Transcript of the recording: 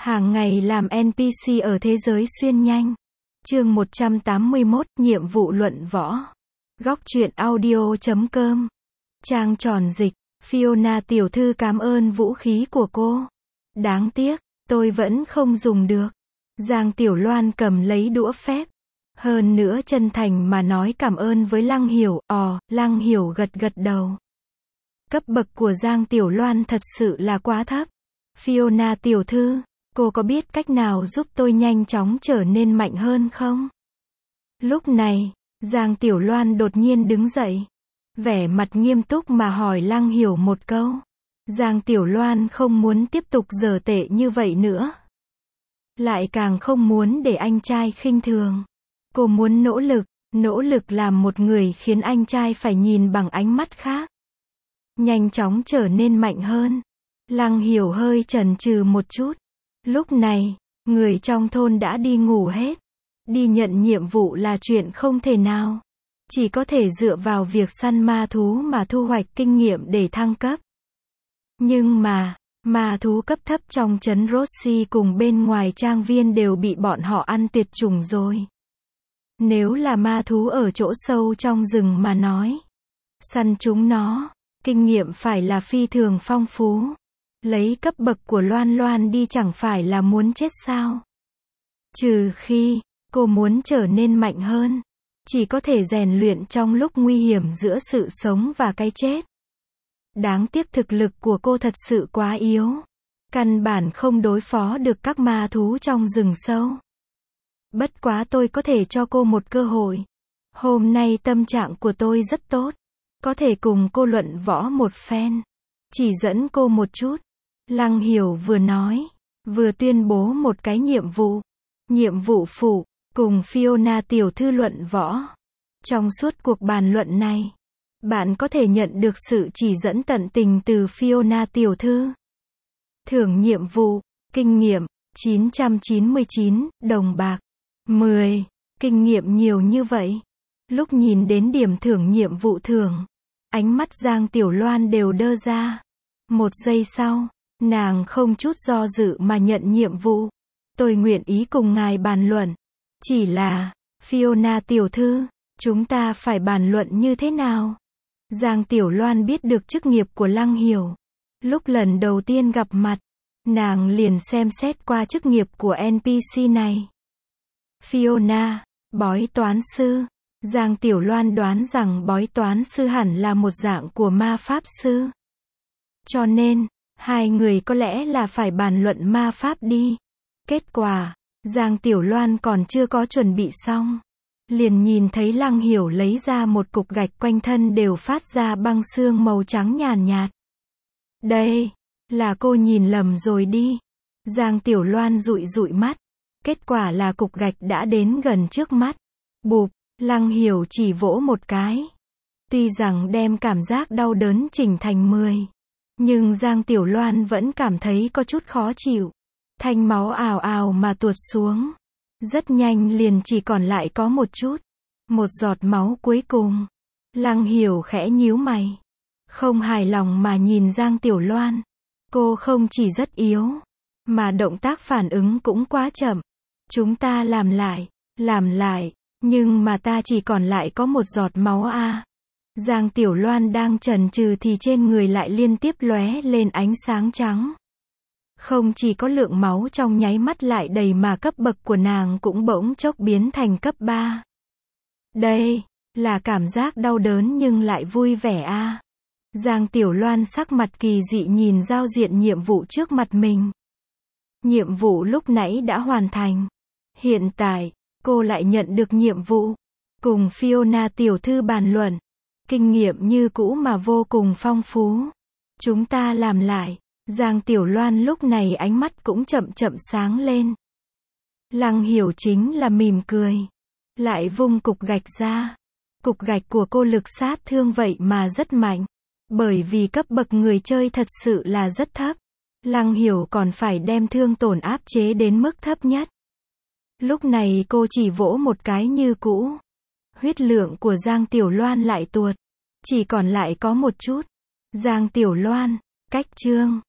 Hàng ngày làm NPC ở thế giới xuyên nhanh. Chương 181, nhiệm vụ luận võ. Góc truyện audio.com. Trang tròn dịch. Fiona tiểu thư cảm ơn vũ khí của cô. Đáng tiếc, tôi vẫn không dùng được. Giang Tiểu Loan cầm lấy đũa phép. Hơn nữa chân thành mà nói cảm ơn với Lăng Hiểu. Lăng Hiểu gật gật đầu. Cấp bậc của Giang Tiểu Loan thật sự là quá thấp. Fiona tiểu thư, cô có biết cách nào giúp tôi nhanh chóng trở nên mạnh hơn không? Lúc này, Giang Tiểu Loan đột nhiên đứng dậy. Vẻ mặt nghiêm túc mà hỏi Lăng Hiểu một câu. Giang Tiểu Loan không muốn tiếp tục dở tệ như vậy nữa. Lại càng không muốn để anh trai khinh thường. Cô muốn nỗ lực làm một người khiến anh trai phải nhìn bằng ánh mắt khác. Nhanh chóng trở nên mạnh hơn. Lăng Hiểu hơi chần chừ một chút. Lúc này, người trong thôn đã đi ngủ hết. Đi nhận nhiệm vụ là chuyện không thể nào. Chỉ có thể dựa vào việc săn ma thú mà thu hoạch kinh nghiệm để thăng cấp. Nhưng mà, ma thú cấp thấp trong trấn Rossi cùng bên ngoài trang viên đều bị bọn họ ăn tuyệt chủng rồi. Nếu là ma thú ở chỗ sâu trong rừng mà nói, săn chúng nó, kinh nghiệm phải là phi thường phong phú. Lấy cấp bậc của Loan Loan đi chẳng phải là muốn chết sao? Trừ khi, cô muốn trở nên mạnh hơn. Chỉ có thể rèn luyện trong lúc nguy hiểm giữa sự sống và cái chết. Đáng tiếc thực lực của cô thật sự quá yếu. Căn bản không đối phó được các ma thú trong rừng sâu. Bất quá tôi có thể cho cô một cơ hội. Hôm nay tâm trạng của tôi rất tốt. Có thể cùng cô luận võ một phen. Chỉ dẫn cô một chút. Lăng Hiểu vừa nói, vừa tuyên bố một cái nhiệm vụ. Nhiệm vụ phụ, cùng Fiona tiểu thư luận võ. Trong suốt cuộc bàn luận này, bạn có thể nhận được sự chỉ dẫn tận tình từ Fiona tiểu thư. Thưởng nhiệm vụ, kinh nghiệm, 999, đồng bạc. 10, kinh nghiệm nhiều như vậy. Lúc nhìn đến điểm thưởng nhiệm vụ thưởng, ánh mắt Giang Tiểu Loan đều đơ ra. Một giây sau, nàng không chút do dự mà nhận nhiệm vụ. Tôi nguyện ý cùng ngài bàn luận. Chỉ là, Fiona tiểu thư, chúng ta phải bàn luận như thế nào? Giang Tiểu Loan biết được chức nghiệp của Lăng Hiểu. Lúc lần đầu tiên gặp mặt, nàng liền xem xét qua chức nghiệp của NPC này. Fiona, bói toán sư. Giang Tiểu Loan đoán rằng bói toán sư hẳn là một dạng của ma pháp sư. Cho nên, hai người có lẽ là phải bàn luận ma pháp đi. Kết quả, Giang Tiểu Loan còn chưa có chuẩn bị xong. Liền nhìn thấy Lăng Hiểu lấy ra một cục gạch quanh thân đều phát ra băng xương màu trắng nhàn nhạt. Đây, là cô nhìn lầm rồi đi. Giang Tiểu Loan dụi dụi mắt. Kết quả là cục gạch đã đến gần trước mắt. Bụp, Lăng Hiểu chỉ vỗ một cái. Tuy rằng đem cảm giác đau đớn chỉnh thành 10. Nhưng Giang Tiểu Loan vẫn cảm thấy có chút khó chịu. Thanh máu ào ào mà tuột xuống. Rất nhanh liền chỉ còn lại có một chút. Một giọt máu cuối cùng. Lăng Hiểu khẽ nhíu mày. Không hài lòng mà nhìn Giang Tiểu Loan. Cô không chỉ rất yếu, mà động tác phản ứng cũng quá chậm. Chúng ta làm lại, nhưng mà ta chỉ còn lại có một giọt máu a. Giang Tiểu Loan đang chần chừ thì trên người lại liên tiếp lóe lên ánh sáng trắng. Không chỉ có lượng máu trong nháy mắt lại đầy mà cấp bậc của nàng cũng bỗng chốc biến thành cấp 3. Đây, là cảm giác đau đớn nhưng lại vui vẻ a. Giang Tiểu Loan sắc mặt kỳ dị nhìn giao diện nhiệm vụ trước mặt mình. Nhiệm vụ lúc nãy đã hoàn thành. Hiện tại, cô lại nhận được nhiệm vụ. Cùng Fiona tiểu thư bàn luận. Kinh nghiệm như cũ mà vô cùng phong phú. Chúng ta làm lại. Giang Tiểu Loan lúc này ánh mắt cũng chậm chậm sáng lên. Lăng Hiểu chính là mỉm cười. Lại vung cục gạch ra. Cục gạch của cô lực sát thương vậy mà rất mạnh. Bởi vì cấp bậc người chơi thật sự là rất thấp. Lăng Hiểu còn phải đem thương tổn áp chế đến mức thấp nhất. Lúc này cô chỉ vỗ một cái như cũ. Huyết lượng của Giang Tiểu Loan lại tuột. Chỉ còn lại có một chút. Giang Tiểu Loan, cách chương.